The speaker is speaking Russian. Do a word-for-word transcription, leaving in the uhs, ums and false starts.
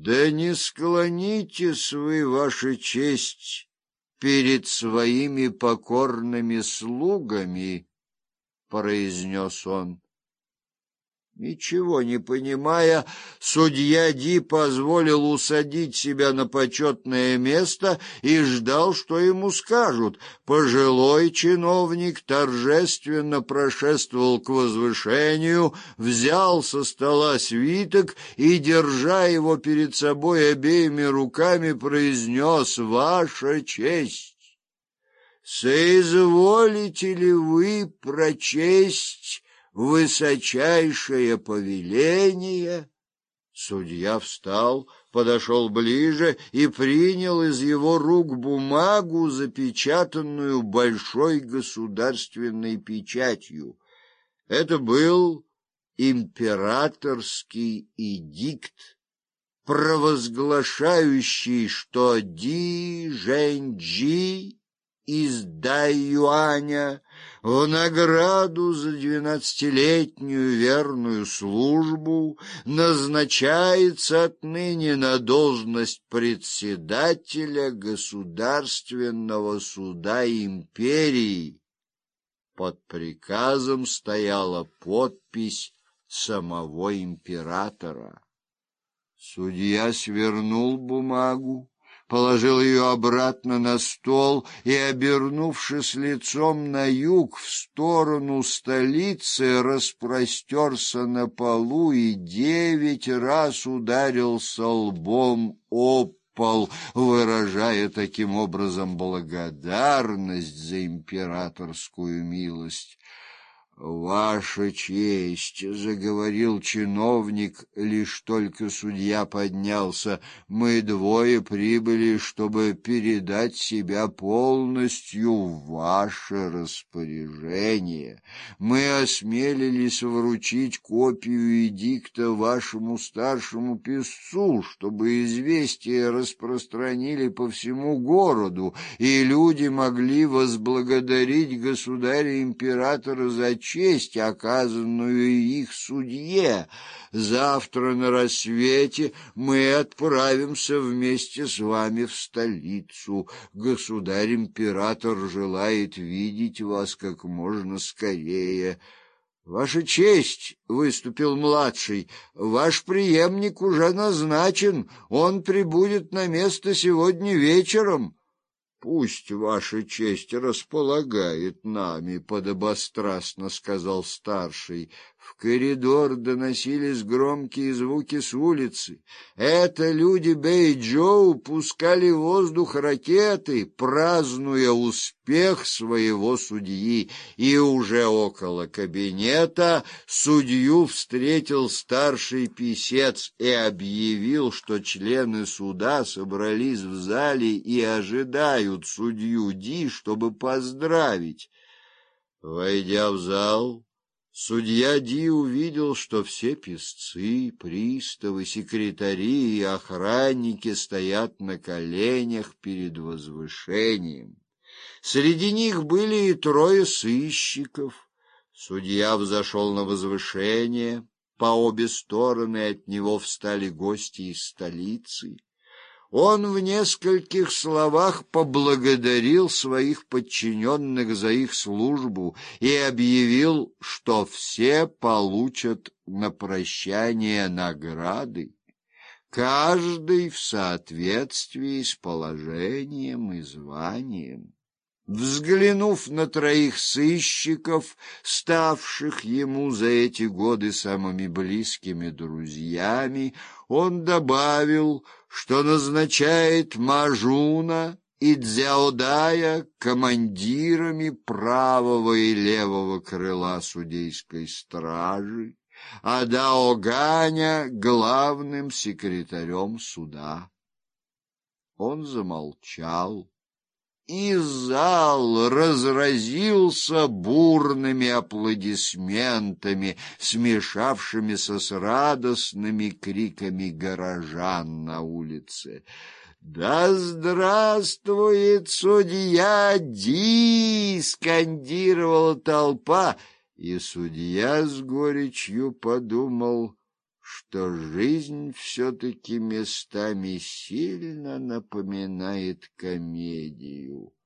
Да не склонитесь вы, ваша честь, перед своими покорными слугами, — произнес он. Ничего не понимая, судья Ди позволил усадить себя на почетное место и ждал, что ему скажут. Пожилой чиновник торжественно прошествовал к возвышению, взял со стола свиток и, держа его перед собой обеими руками, произнес: «Ваша честь, соизволите ли вы прочесть высочайшее повеление?» Судья встал, подошел ближе и принял из его рук бумагу, запечатанную большой государственной печатью. Это был императорский эдикт, провозглашающий, что Ди Жэньчжи из Дайюаня в награду за двенадцатилетнюю верную службу назначается отныне на должность председателя Государственного суда империи. Под приказом стояла подпись самого императора. Судья свернул бумагу, положил ее обратно на стол и, обернувшись лицом на юг, в сторону столицы, распростерся на полу и девять раз ударился лбом об пол, выражая таким образом благодарность за императорскую милость. «Ваша честь», — заговорил чиновник, лишь только судья поднялся, — «мы двое прибыли, чтобы передать себя полностью в ваше распоряжение. Мы осмелились вручить копию эдикта вашему старшему писцу, чтобы известие распространили по всему городу, и люди могли возблагодарить государя-императора за честь, оказанную их судье. Завтра на рассвете мы отправимся вместе с вами в столицу. Государь-император желает видеть вас как можно скорее». «Ваша честь», — выступил младший, — «ваш преемник уже назначен, он прибудет на место сегодня вечером». «Пусть ваша честь располагает нами», — подобострастно сказал старший. В коридор доносились громкие звуки с улицы. Это люди Бэйчжоу пускали в воздух ракеты, празднуя успех своего судьи. И уже около кабинета судью встретил старший писец и объявил, что члены суда собрались в зале и ожидают судью Ди, чтобы поздравить. Войдя в зал, судья Ди увидел, что все писцы, приставы, секретари и охранники стоят на коленях перед возвышением. Среди них были и трое сыщиков. Судья взошел на возвышение, по обе стороны от него встали гости из столицы. Он в нескольких словах поблагодарил своих подчиненных за их службу и объявил, что все получат на прощание награды, каждый в соответствии с положением и званием. Взглянув на троих сыщиков, ставших ему за эти годы самыми близкими друзьями, он добавил, что назначает Мажуна и Цзяодая командирами правого и левого крыла судейской стражи, а Даоганя главным секретарем суда. Он замолчал, и зал разразился бурными аплодисментами, смешавшимися с радостными криками горожан на улице. «Да здравствует судья Ди!» — скандировала толпа, и судья с горечью подумал, что жизнь все-таки местами сильно напоминает комедию.